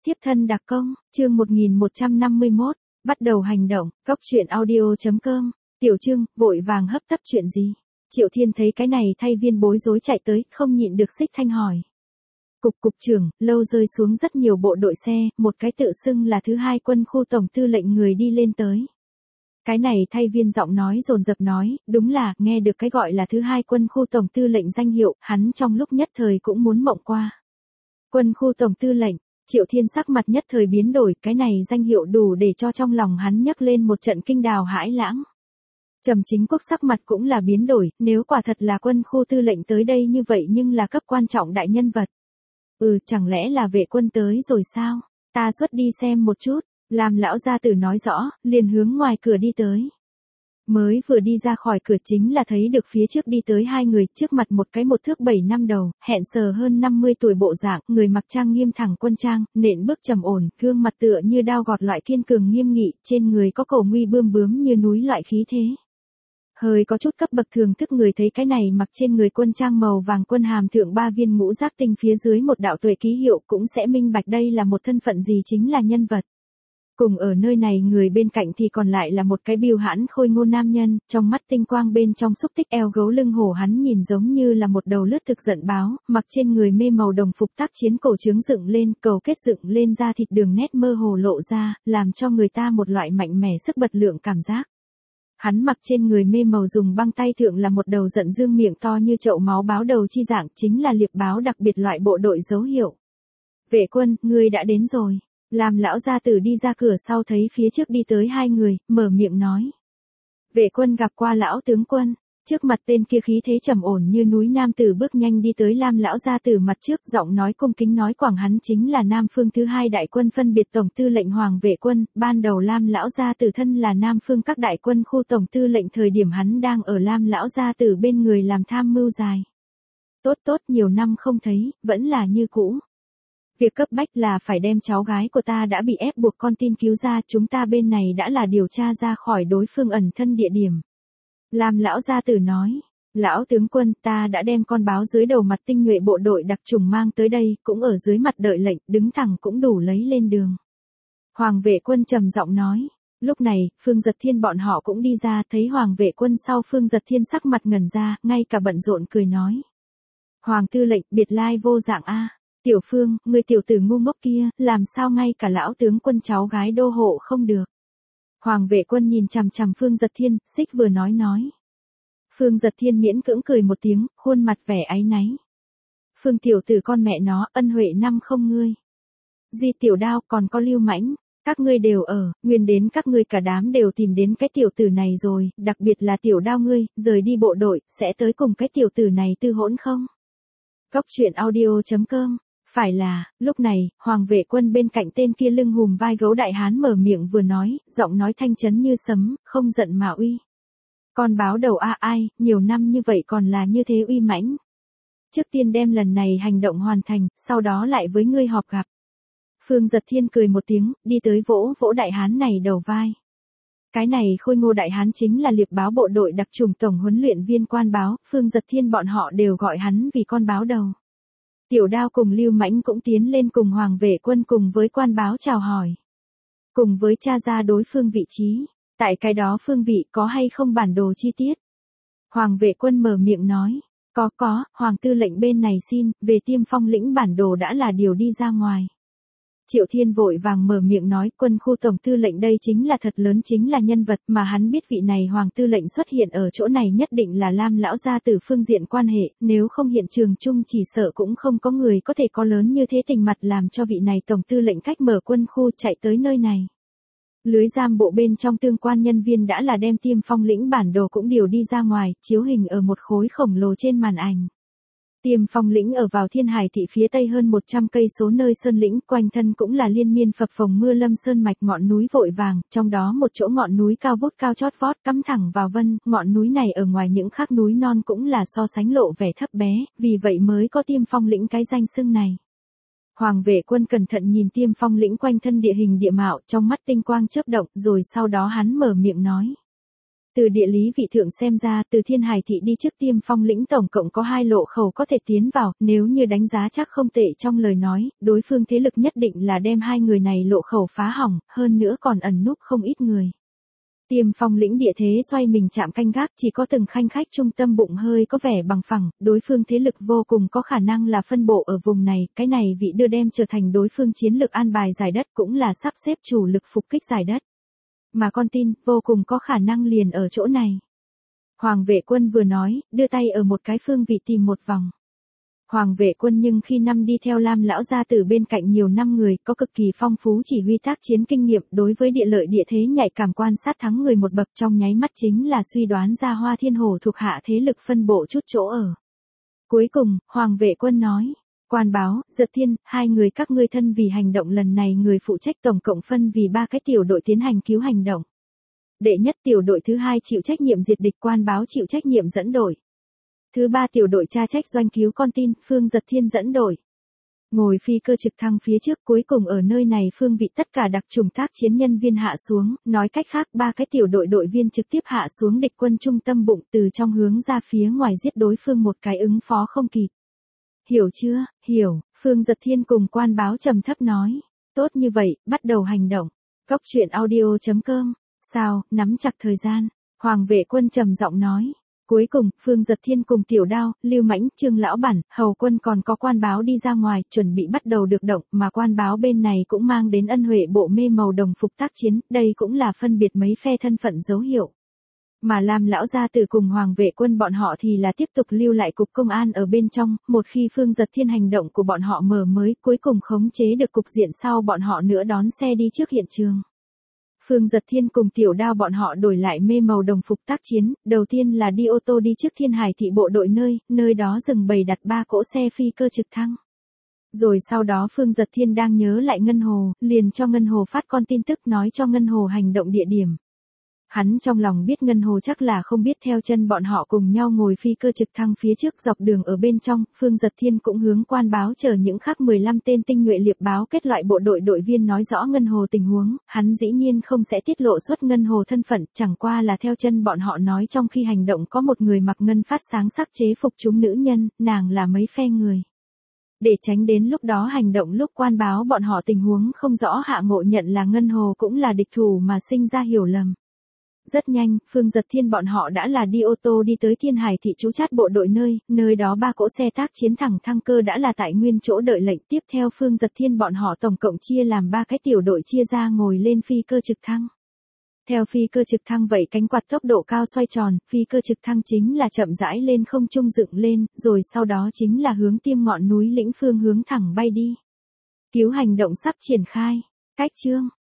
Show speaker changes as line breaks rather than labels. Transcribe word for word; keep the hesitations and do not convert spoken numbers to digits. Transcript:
Tiếp thân đặc công, chương một nghìn một trăm năm mươi mốt, bắt đầu hành động, cốc truyện audio chấm com, tiểu chương, vội vàng hấp tấp chuyện gì? Triệu Thiên thấy cái này thay viên bối rối chạy tới, không nhịn được xích thanh hỏi. Cục cục trưởng, lâu rơi xuống rất nhiều bộ đội xe, một cái tự xưng là thứ hai quân khu tổng tư lệnh người đi lên tới. Cái này thay viên giọng nói dồn dập nói, đúng là, nghe được cái gọi là thứ hai quân khu tổng tư lệnh danh hiệu, hắn trong lúc nhất thời cũng muốn mộng qua. Quân khu tổng tư lệnh, Triệu Thiên sắc mặt nhất thời biến đổi, cái này danh hiệu đủ để cho trong lòng hắn nhấc lên một trận kinh đào hãi lãng. Trầm Chính Quốc sắc mặt cũng là biến đổi, nếu quả thật là quân khu tư lệnh tới đây như vậy nhưng là cấp quan trọng đại nhân vật. Ừ, chẳng lẽ là vệ quân tới rồi sao? Ta xuất đi xem một chút, làm lão gia tử nói rõ, liền hướng ngoài cửa đi tới. Mới vừa đi ra khỏi cửa chính là thấy được phía trước đi tới hai người, trước mặt một cái một thước bảy năm đầu, hẹn sờ hơn năm mươi tuổi bộ dạng, người mặc trang nghiêm thẳng quân trang, nện bước trầm ổn, gương mặt tựa như đao gọt loại kiên cường nghiêm nghị, trên người có cổ nguy bươm bướm như núi loại khí thế. Hơi có chút cấp bậc thường thức người thấy cái này mặc trên người quân trang màu vàng quân hàm thượng ba viên ngũ giác tinh phía dưới một đạo tuệ ký hiệu cũng sẽ minh bạch đây là một thân phận gì chính là nhân vật. Cùng ở nơi này người bên cạnh thì còn lại là một cái biêu hãn khôi ngô nam nhân, trong mắt tinh quang bên trong xúc tích eo gấu lưng hổ hắn nhìn giống như là một đầu lướt thực giận báo, mặc trên người mê màu đồng phục tác chiến cổ trướng dựng lên, cầu kết dựng lên da thịt đường nét mơ hồ lộ ra, làm cho người ta một loại mạnh mẽ sức bật lượng cảm giác. Hắn mặc trên người mê màu dùng băng tay thượng là một đầu giận dương miệng to như chậu máu báo đầu chi dạng, chính là liệp báo đặc biệt loại bộ đội dấu hiệu. Vệ quân, ngươi đã đến rồi. Làm lão gia tử đi ra cửa sau thấy phía trước đi tới hai người, mở miệng nói. Vệ quân gặp qua lão tướng quân, trước mặt tên kia khí thế trầm ổn như núi nam tử bước nhanh đi tới Lam lão gia tử mặt trước, giọng nói cung kính nói quảng hắn chính là Nam Phương thứ hai đại quân phân biệt tổng tư lệnh Hoàng Vệ quân, ban đầu Lam lão gia tử thân là Nam Phương các đại quân khu tổng tư lệnh thời điểm hắn đang ở Lam lão gia tử bên người làm tham mưu dài. Tốt tốt, nhiều năm không thấy, vẫn là như cũ. Việc cấp bách là phải đem cháu gái của ta đã bị ép buộc con tin cứu ra, chúng ta bên này đã là điều tra ra khỏi đối phương ẩn thân địa điểm. Lam lão gia tử nói, lão tướng quân ta đã đem con báo dưới đầu mặt tinh nhuệ bộ đội đặc trùng mang tới đây, cũng ở dưới mặt đợi lệnh, đứng thẳng cũng đủ lấy lên đường. Hoàng Vệ quân trầm giọng nói, lúc này, Phương Giật Thiên bọn họ cũng đi ra, thấy Hoàng Vệ quân sau Phương Giật Thiên sắc mặt ngẩn ra, ngay cả bận rộn cười nói. Hoàng tư lệnh, biệt lai vô dạng a. Tiểu Phương, người tiểu tử ngu ngốc kia, làm sao ngay cả lão tướng quân cháu gái đô hộ không được. Hoàng Vệ quân nhìn chằm chằm Phương Giật Thiên, xích vừa nói nói. Phương Giật Thiên miễn cưỡng cười một tiếng, khuôn mặt vẻ áy náy. Phương tiểu tử con mẹ nó, ân huệ năm không ngươi. Di Tiểu Đao còn có Lưu Mãnh, các ngươi đều ở, nguyên đến các ngươi cả đám đều tìm đến cái tiểu tử này rồi, đặc biệt là Tiểu Đao ngươi, rời đi bộ đội, sẽ tới cùng cái tiểu tử này tư hỗn không? Cốc truyện audio chấm com. Phải là, lúc này, Hoàng Vệ quân bên cạnh tên kia lưng hùm vai gấu đại hán mở miệng vừa nói, giọng nói thanh chấn như sấm, không giận mà uy. Con báo đầu a ai, nhiều năm như vậy còn là như thế uy mãnh. Trước tiên đem lần này hành động hoàn thành, sau đó lại với ngươi họp gặp. Phương Giật Thiên cười một tiếng, đi tới vỗ vỗ đại hán này đầu vai. Cái này khôi ngô đại hán chính là liệp báo bộ đội đặc trùng tổng huấn luyện viên quan báo, Phương Giật Thiên bọn họ đều gọi hắn vì con báo đầu. Tiểu Đao cùng Lưu Mãnh cũng tiến lên cùng Hoàng Vệ quân cùng với quan báo chào hỏi. Cùng với tra ra đối phương vị trí, tại cái đó phương vị có hay không bản đồ chi tiết. Hoàng Vệ quân mở miệng nói, có có, Hoàng tư lệnh bên này xin, về Tiêm Phong lĩnh bản đồ đã là điều đi ra ngoài. Triệu Thiên vội vàng mở miệng nói, quân khu tổng tư lệnh đây chính là thật lớn, chính là nhân vật mà hắn biết vị này Hoàng tư lệnh xuất hiện ở chỗ này nhất định là Lam lão gia tử phương diện quan hệ, nếu không hiện trường chung chỉ sợ cũng không có người có thể có lớn như thế tình mặt làm cho vị này tổng tư lệnh cách mở quân khu chạy tới nơi này. Lưới giam bộ bên trong tương quan nhân viên đã là đem Tiêm Phong lĩnh bản đồ cũng điều đi ra ngoài, chiếu hình ở một khối khổng lồ trên màn ảnh. Tiêm Phong lĩnh ở vào Thiên Hải thị phía tây hơn một trăm cây số nơi sơn lĩnh, quanh thân cũng là liên miên phập phồng mưa lâm sơn mạch ngọn núi vội vàng, trong đó một chỗ ngọn núi cao vút cao chót vót cắm thẳng vào vân, ngọn núi này ở ngoài những khác núi non cũng là so sánh lộ vẻ thấp bé, vì vậy mới có Tiêm Phong lĩnh cái danh xưng này. Hoàng Vệ quân cẩn thận nhìn Tiêm Phong lĩnh quanh thân địa hình địa mạo, trong mắt tinh quang chớp động, rồi sau đó hắn mở miệng nói. Từ địa lý vị thượng xem ra, từ Thiên Hải thị đi trước Tiêm Phong lĩnh tổng cộng có hai lộ khẩu có thể tiến vào, nếu như đánh giá chắc không tệ trong lời nói, đối phương thế lực nhất định là đem hai người này lộ khẩu phá hỏng, hơn nữa còn ẩn núp không ít người. Tiêm Phong lĩnh địa thế xoay mình chạm canh gác, chỉ có từng khanh khách trung tâm bụng hơi có vẻ bằng phẳng, đối phương thế lực vô cùng có khả năng là phân bộ ở vùng này, cái này vị đưa đem trở thành đối phương chiến lược an bài giải đất cũng là sắp xếp chủ lực phục kích giải đất. Mà con tin, vô cùng có khả năng liền ở chỗ này. Hoàng vệ quân vừa nói, đưa tay ở một cái phương vị tìm một vòng. Hoàng vệ quân nhưng khi năm đi theo Lam lão gia tử bên cạnh nhiều năm người, có cực kỳ phong phú chỉ huy tác chiến kinh nghiệm, đối với địa lợi địa thế nhạy cảm quan sát thắng người một bậc, trong nháy mắt chính là suy đoán ra Hoa Thiên Hổ thuộc hạ thế lực phân bộ chút chỗ ở. Cuối cùng, Hoàng vệ quân nói, quan báo, Giật Thiên, hai người các ngươi thân vì hành động lần này người phụ trách tổng cộng phân vì ba cái tiểu đội tiến hành cứu hành động. Đệ nhất tiểu đội thứ hai chịu trách nhiệm diệt địch, quan báo chịu trách nhiệm dẫn đội. Thứ ba tiểu đội tra trách doanh cứu con tin, Phương Giật Thiên dẫn đội. Ngồi phi cơ trực thăng phía trước, cuối cùng ở nơi này phương vị tất cả đặc trùng tác chiến nhân viên hạ xuống, nói cách khác ba cái tiểu đội đội viên trực tiếp hạ xuống địch quân trung tâm bụng, từ trong hướng ra phía ngoài giết đối phương một cái ứng phó không kịp. Hiểu chưa, hiểu, Phương Giật Thiên cùng quan báo trầm thấp nói. Tốt như vậy, bắt đầu hành động. Góc truyện audio chấm com. Sao, nắm chặt thời gian. Hoàng vệ quân trầm giọng nói. Cuối cùng, Phương Giật Thiên cùng Tiểu Đao, Lưu Mãnh, Trương Lão Bản, Hầu Quân còn có quan báo đi ra ngoài, chuẩn bị bắt đầu được động, mà quan báo bên này cũng mang đến ân huệ bộ mê màu đồng phục tác chiến, đây cũng là phân biệt mấy phe thân phận dấu hiệu. Mà Lam lão gia tử cùng Hoàng vệ quân bọn họ thì là tiếp tục lưu lại cục công an ở bên trong, một khi Phương Giật Thiên hành động của bọn họ mở mới, cuối cùng khống chế được cục diện sau bọn họ nữa đón xe đi trước hiện trường. Phương Giật Thiên cùng Tiểu Đao bọn họ đổi lại mê màu đồng phục tác chiến, đầu tiên là đi ô tô đi trước Thiên Hải thị bộ đội nơi, nơi đó dừng bày đặt ba cỗ xe phi cơ trực thăng. Rồi sau đó Phương Giật Thiên đang nhớ lại Ngân Hồ, liền cho Ngân Hồ phát con tin tức nói cho Ngân Hồ hành động địa điểm. Hắn trong lòng biết Ngân Hồ chắc là không biết theo chân bọn họ cùng nhau ngồi phi cơ trực thăng phía trước dọc đường ở bên trong, Phương Giật Thiên cũng hướng quan báo chờ những khác mười lăm tên tinh nhuệ liệp báo kết loại bộ đội đội viên nói rõ Ngân Hồ tình huống, hắn dĩ nhiên không sẽ tiết lộ xuất Ngân Hồ thân phận, chẳng qua là theo chân bọn họ nói trong khi hành động có một người mặc ngân phát sáng sắc chế phục chúng nữ nhân, nàng là mấy phe người. Để tránh đến lúc đó hành động lúc quan báo bọn họ tình huống không rõ hạ ngộ nhận là Ngân Hồ cũng là địch thủ mà sinh ra hiểu lầm. Rất nhanh, Phương Giật Thiên bọn họ đã là đi ô tô đi tới Thiên Hải thị trú chát bộ đội nơi, nơi đó ba cỗ xe tác chiến thẳng thăng cơ đã là tại nguyên chỗ đợi lệnh. Tiếp theo Phương Giật Thiên bọn họ tổng cộng chia làm ba cái tiểu đội chia ra ngồi lên phi cơ trực thăng. Theo phi cơ trực thăng vậy cánh quạt tốc độ cao xoay tròn, phi cơ trực thăng chính là chậm rãi lên không trung dựng lên, rồi sau đó chính là hướng Tiêm ngọn núi lĩnh phương hướng thẳng bay đi. Cứu hành động sắp triển khai. Cách chương